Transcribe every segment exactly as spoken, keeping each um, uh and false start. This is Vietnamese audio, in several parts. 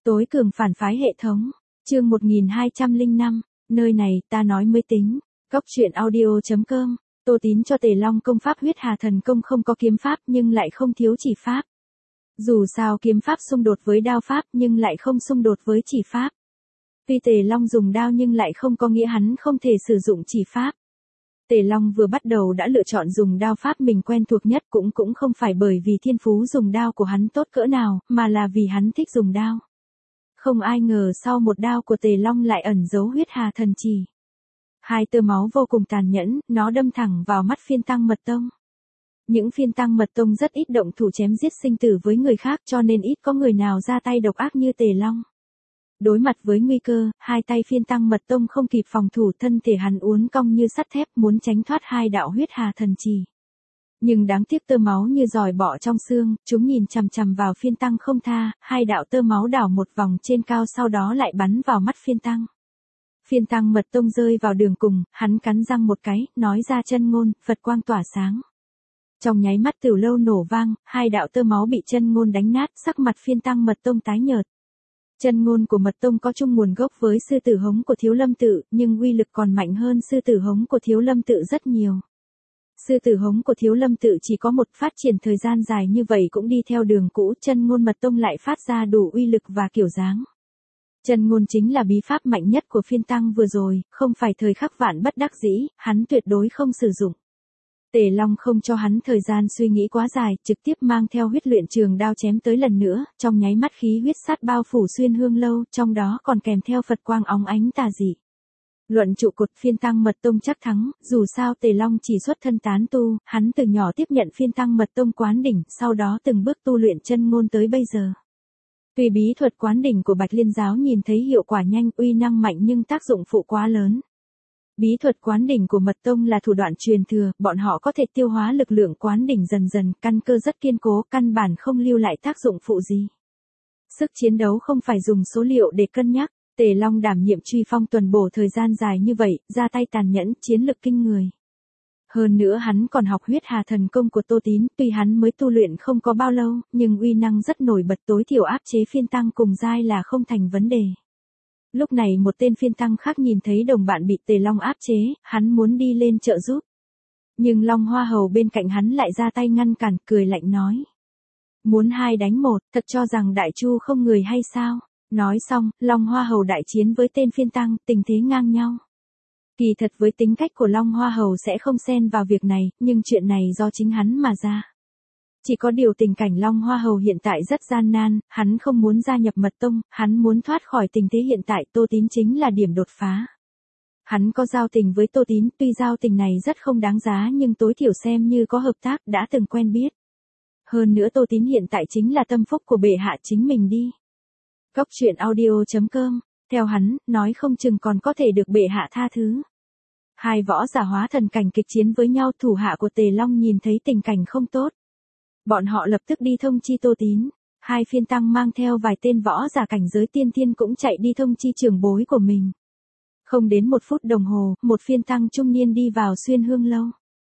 Tối cường phản phái hệ thống. Chương một nghìn hai trăm lẻ năm, nơi này ta nói mới tính. Góc truyện audio chấm com. Tô Tín cho Tề Long công pháp huyết hà thần công không có kiếm pháp nhưng lại không thiếu chỉ pháp. Dù sao kiếm pháp xung đột với đao pháp nhưng lại không xung đột với chỉ pháp. Tuy Tề Long dùng đao nhưng lại không có nghĩa hắn không thể sử dụng chỉ pháp. Tề Long vừa bắt đầu đã lựa chọn dùng đao pháp mình quen thuộc nhất cũng cũng không phải bởi vì thiên phú dùng đao của hắn tốt cỡ nào, mà là vì hắn thích dùng đao. Không ai ngờ sau một đao của Tề Long lại ẩn giấu huyết hà thần trì. Hai tơ máu vô cùng tàn nhẫn, nó đâm thẳng vào mắt phiên tăng mật tông. Những phiên tăng mật tông rất ít động thủ chém giết sinh tử với người khác cho nên ít có người nào ra tay độc ác như Tề Long. Đối mặt với nguy cơ, hai tay phiên tăng mật tông không kịp phòng thủ, thân thể hắn uốn cong như sắt thép muốn tránh thoát hai đạo huyết hà thần trì. Nhưng đáng tiếc tơ máu như giòi bọ trong xương, chúng nhìn chằm chằm vào phiên tăng không tha, hai đạo tơ máu đảo một vòng trên cao sau đó lại bắn vào mắt phiên tăng. Phiên tăng mật tông rơi vào đường cùng, hắn cắn răng một cái, nói ra chân ngôn, Phật quang tỏa sáng. Trong nháy mắt tửu lâu nổ vang, hai đạo tơ máu bị chân ngôn đánh nát, sắc mặt phiên tăng mật tông tái nhợt. Chân ngôn của mật tông có chung nguồn gốc với sư tử hống của Thiếu Lâm Tự, nhưng uy lực còn mạnh hơn sư tử hống của Thiếu Lâm Tự rất nhiều. Sư tử hống của Thiếu Lâm Tự chỉ có một phát triển thời gian dài như vậy cũng đi theo đường cũ, chân ngôn mật tông lại phát ra đủ uy lực và kiểu dáng. Chân ngôn chính là bí pháp mạnh nhất của phiên tăng vừa rồi, không phải thời khắc vạn bất đắc dĩ, hắn tuyệt đối không sử dụng. Tề Long không cho hắn thời gian suy nghĩ quá dài, trực tiếp mang theo huyết luyện trường đao chém tới lần nữa, trong nháy mắt khí huyết sát bao phủ xuyên hương lâu, trong đó còn kèm theo Phật quang óng ánh tà dị. Luận trụ cột phiên tăng mật tông chắc thắng, dù sao Tề Long chỉ xuất thân tán tu, hắn từ nhỏ tiếp nhận phiên tăng mật tông quán đỉnh, sau đó từng bước tu luyện chân ngôn tới bây giờ. Tuy bí thuật quán đỉnh của Bạch Liên giáo nhìn thấy hiệu quả nhanh, uy năng mạnh nhưng tác dụng phụ quá lớn. Bí thuật quán đỉnh của mật tông là thủ đoạn truyền thừa, bọn họ có thể tiêu hóa lực lượng quán đỉnh dần dần, căn cơ rất kiên cố, căn bản không lưu lại tác dụng phụ gì. Sức chiến đấu không phải dùng số liệu để cân nhắc, Tề Long đảm nhiệm truy phong tuần bổ thời gian dài như vậy, ra tay tàn nhẫn, chiến lực kinh người. Hơn nữa hắn còn học huyết hà thần công của Tô Tín, tuy hắn mới tu luyện không có bao lâu, nhưng uy năng rất nổi bật, tối thiểu áp chế phiên tăng cùng giai là không thành vấn đề. Lúc này một tên phiên tăng khác nhìn thấy đồng bạn bị Tề Long áp chế, hắn muốn đi lên trợ giúp. Nhưng Long Hoa Hầu bên cạnh hắn lại ra tay ngăn cản, cười lạnh nói. Muốn hai đánh một, thật cho rằng Đại Chu không người hay sao? Nói xong, Long Hoa Hầu đại chiến với tên phiên tăng, tình thế ngang nhau. Kỳ thật với tính cách của Long Hoa Hầu sẽ không xen vào việc này, nhưng chuyện này do chính hắn mà ra. Chỉ có điều tình cảnh Long Hoa Hầu hiện tại rất gian nan, hắn không muốn gia nhập mật tông, hắn muốn thoát khỏi tình thế hiện tại, Tô Tín chính là điểm đột phá. Hắn có giao tình với Tô Tín, tuy giao tình này rất không đáng giá nhưng tối thiểu xem như có hợp tác, đã từng quen biết. Hơn nữa Tô Tín hiện tại chính là tâm phúc của bệ hạ chính mình đi. Góc truyện audio chấm com, theo hắn, nói không chừng còn có thể được bệ hạ tha thứ. Hai võ giả hóa thần cảnh kịch chiến với nhau, thủ hạ của Tề Long nhìn thấy tình cảnh không tốt. Bọn họ lập tức đi thông chi Tô Tín, hai phiên tăng mang theo vài tên võ giả cảnh giới tiên tiên cũng chạy đi thông chi trưởng bối của mình. Không đến một phút đồng hồ, một phiên tăng trung niên đi vào xuyên hương lâu.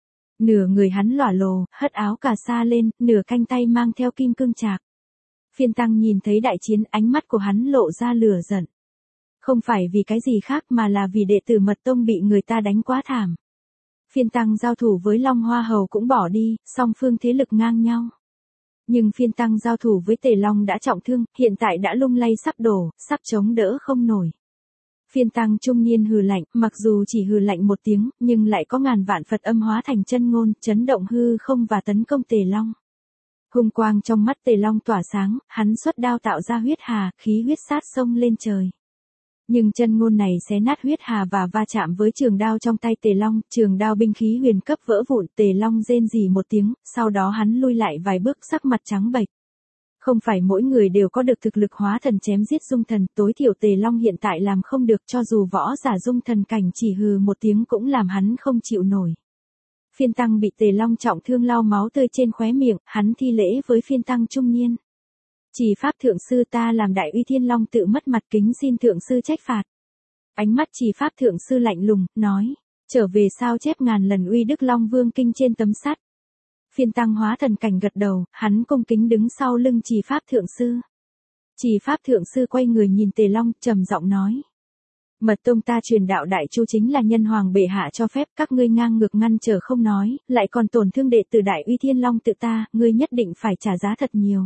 Nửa người hắn lỏa lồ, hất áo cà sa lên, nửa canh tay mang theo kim cương trạc. Phiên tăng nhìn thấy đại chiến, ánh mắt của hắn lộ ra lửa giận. Không phải vì cái gì khác mà là vì đệ tử mật tông bị người ta đánh quá thảm. Phiên tăng giao thủ với Long Hoa Hầu cũng bỏ đi, song phương thế lực ngang nhau. Nhưng phiên tăng giao thủ với Tề Long đã trọng thương, hiện tại đã lung lay sắp đổ, sắp chống đỡ không nổi. Phiên tăng trung niên hừ lạnh, mặc dù chỉ hừ lạnh một tiếng, nhưng lại có ngàn vạn Phật âm hóa thành chân ngôn, chấn động hư không và tấn công Tề Long. Hung quang trong mắt Tề Long tỏa sáng, hắn xuất đao tạo ra huyết hà, khí huyết sát sông lên trời. Nhưng chân ngôn này xé nát huyết hà và va chạm với trường đao trong tay Tề Long, trường đao binh khí huyền cấp vỡ vụn, Tề Long rên rỉ một tiếng, sau đó hắn lui lại vài bước, sắc mặt trắng bệch. Không phải mỗi người đều có được thực lực hóa thần chém giết dung thần, tối thiểu Tề Long hiện tại làm không được, cho dù võ giả dung thần cảnh chỉ hừ một tiếng cũng làm hắn không chịu nổi. Phiên tăng bị Tề Long trọng thương lau máu tươi trên khóe miệng, hắn thi lễ với phiên tăng trung niên. Chỉ pháp thượng sư, ta làm đại uy Thiên Long tự mất mặt, kính xin thượng sư trách phạt. Ánh mắt chỉ pháp thượng sư lạnh lùng, nói, trở về sao chép ngàn lần uy đức Long Vương kinh trên tấm sắt. Phiên tăng hóa thần cảnh gật đầu, hắn cung kính đứng sau lưng chỉ pháp thượng sư. Chỉ pháp thượng sư quay người nhìn Tề Long, trầm giọng nói. Mật tông ta truyền đạo đại chu chính là nhân hoàng bệ hạ cho phép, các ngươi ngang ngược ngăn trở không nói, lại còn tổn thương đệ tử đại uy Thiên Long tự ta, ngươi nhất định phải trả giá thật nhiều.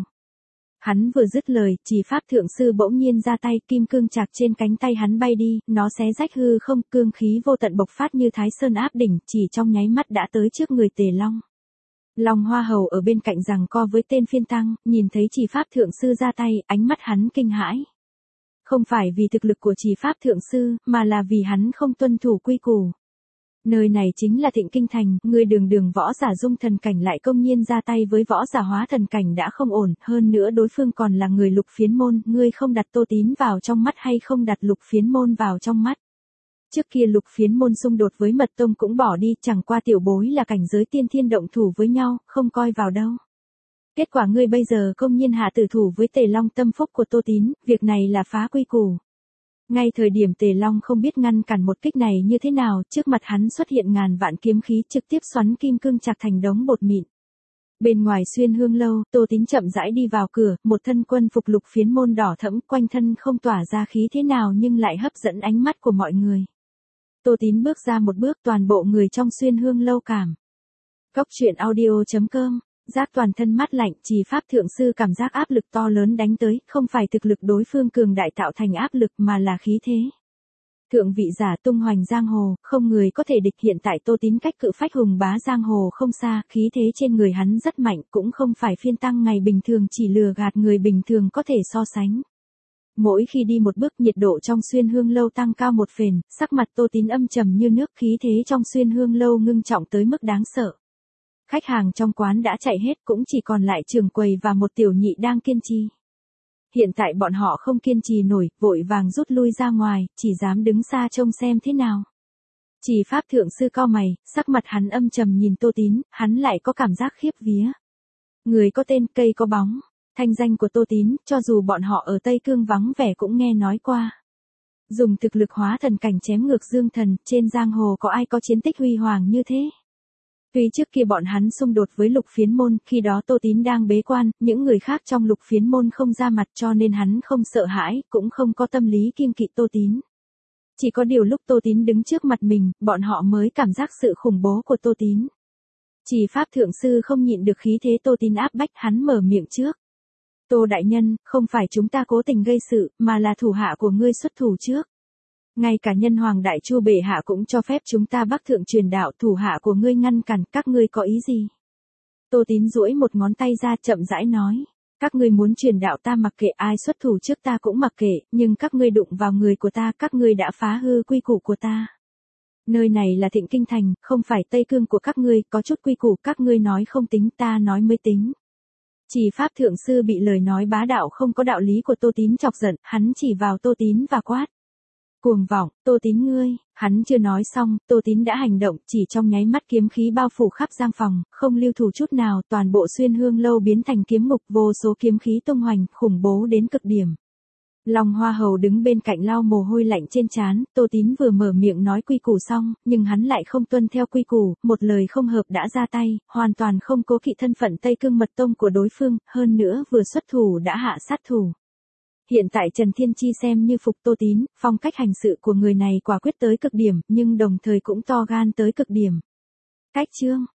Hắn vừa dứt lời, chỉ pháp thượng sư bỗng nhiên ra tay, kim cương chạc trên cánh tay hắn bay đi, nó xé rách hư không, cương khí vô tận bộc phát như Thái Sơn áp đỉnh, chỉ trong nháy mắt đã tới trước người Tề Long. Long Hoa Hầu ở bên cạnh giằng co với tên phiên tăng, nhìn thấy chỉ pháp thượng sư ra tay, ánh mắt hắn kinh hãi. Không phải vì thực lực của chỉ pháp thượng sư, mà là vì hắn không tuân thủ quy củ. Nơi này chính là Thịnh Kinh Thành, ngươi đường đường võ giả dung thần cảnh lại công nhiên ra tay với võ giả hóa thần cảnh đã không ổn, hơn nữa đối phương còn là người Lục Phiến môn, ngươi không đặt Tô Tín vào trong mắt hay không đặt Lục Phiến môn vào trong mắt. Trước kia Lục Phiến môn xung đột với Mật tông cũng bỏ đi, chẳng qua tiểu bối là cảnh giới tiên thiên động thủ với nhau, không coi vào đâu. Kết quả ngươi bây giờ công nhiên hạ tử thủ với Tề Long tâm phúc của Tô Tín, việc này là phá quy củ. Ngay thời điểm Tề Long không biết ngăn cản một kích này như thế nào, trước mặt hắn xuất hiện ngàn vạn kiếm khí trực tiếp xoắn kim cương chạc thành đống bột mịn. Bên ngoài Xuyên Hương lâu, Tô Tín chậm rãi đi vào cửa, một thân quân phục Lục Phiến môn đỏ thẫm, quanh thân không tỏa ra khí thế nào nhưng lại hấp dẫn ánh mắt của mọi người. Tô Tín bước ra một bước, toàn bộ người trong Xuyên Hương lâu cảm. Cốc truyện audio chấm com. Giác toàn thân mát lạnh, chỉ pháp thượng sư cảm giác áp lực to lớn đánh tới, không phải thực lực đối phương cường đại tạo thành áp lực mà là khí thế. Thượng vị giả tung hoành giang hồ, không người có thể địch, hiện tại Tô Tín cách cự phách hùng bá giang hồ không xa, khí thế trên người hắn rất mạnh, cũng không phải phiên tăng ngày bình thường chỉ lừa gạt người bình thường có thể so sánh. Mỗi khi đi một bước, nhiệt độ trong Xuyên Hương lâu tăng cao một phền, sắc mặt Tô Tín âm trầm như nước, khí thế trong Xuyên Hương lâu ngưng trọng tới mức đáng sợ. Khách hàng trong quán đã chạy hết, cũng chỉ còn lại trưởng quầy và một tiểu nhị đang kiên trì. Hiện tại bọn họ không kiên trì nổi, vội vàng rút lui ra ngoài, chỉ dám đứng xa trông xem thế nào. Chỉ pháp thượng sư cau mày, sắc mặt hắn âm trầm nhìn Tô Tín, hắn lại có cảm giác khiếp vía. Người có tên, cây có bóng, thanh danh của Tô Tín, cho dù bọn họ ở Tây Cương vắng vẻ cũng nghe nói qua. Dùng thực lực hóa thần cảnh chém ngược dương thần, trên giang hồ có ai có chiến tích huy hoàng như thế. Tuy trước kia bọn hắn xung đột với Lục Phiến môn, khi đó Tô Tín đang bế quan, những người khác trong Lục Phiến môn không ra mặt cho nên hắn không sợ hãi, cũng không có tâm lý kiêng kỵ Tô Tín. Chỉ có điều lúc Tô Tín đứng trước mặt mình, bọn họ mới cảm giác sự khủng bố của Tô Tín. Chỉ pháp thượng sư không nhịn được khí thế Tô Tín áp bách, hắn mở miệng trước. Tô đại nhân, không phải chúng ta cố tình gây sự, mà là thủ hạ của ngươi xuất thủ trước. Ngay cả nhân hoàng đại chu bệ hạ cũng cho phép chúng ta bắc thượng truyền đạo, thủ hạ của ngươi ngăn cản, các ngươi có ý gì? Tô Tín duỗi một ngón tay ra chậm rãi nói. Các ngươi muốn truyền đạo ta mặc kệ, ai xuất thủ trước ta cũng mặc kệ, nhưng các ngươi đụng vào người của ta, các ngươi đã phá hư quy củ của ta. Nơi này là Thịnh Kinh Thành, không phải Tây Cương của các ngươi, có chút quy củ các ngươi nói không tính, ta nói mới tính. Chỉ pháp thượng sư bị lời nói bá đạo không có đạo lý của Tô Tín chọc giận, hắn chỉ vào Tô Tín và quát. Cuồng vọng, Tô Tín ngươi, hắn chưa nói xong, Tô Tín đã hành động, chỉ trong nháy mắt kiếm khí bao phủ khắp giang phòng, không lưu thủ chút nào, toàn bộ Xuyên Hương lâu biến thành kiếm ngục, vô số kiếm khí tung hoành, khủng bố đến cực điểm. Long Hoa Hầu đứng bên cạnh lau mồ hôi lạnh trên trán, Tô Tín vừa mở miệng nói quy củ xong, nhưng hắn lại không tuân theo quy củ, một lời không hợp đã ra tay, hoàn toàn không cố kỵ thân phận Tây Cương mật tông của đối phương, hơn nữa vừa xuất thủ đã hạ sát thủ. Hiện tại Trần Thiên Chi xem như phục Tô Tín, phong cách hành sự của người này quả quyết tới cực điểm, nhưng đồng thời cũng to gan tới cực điểm. Cách chương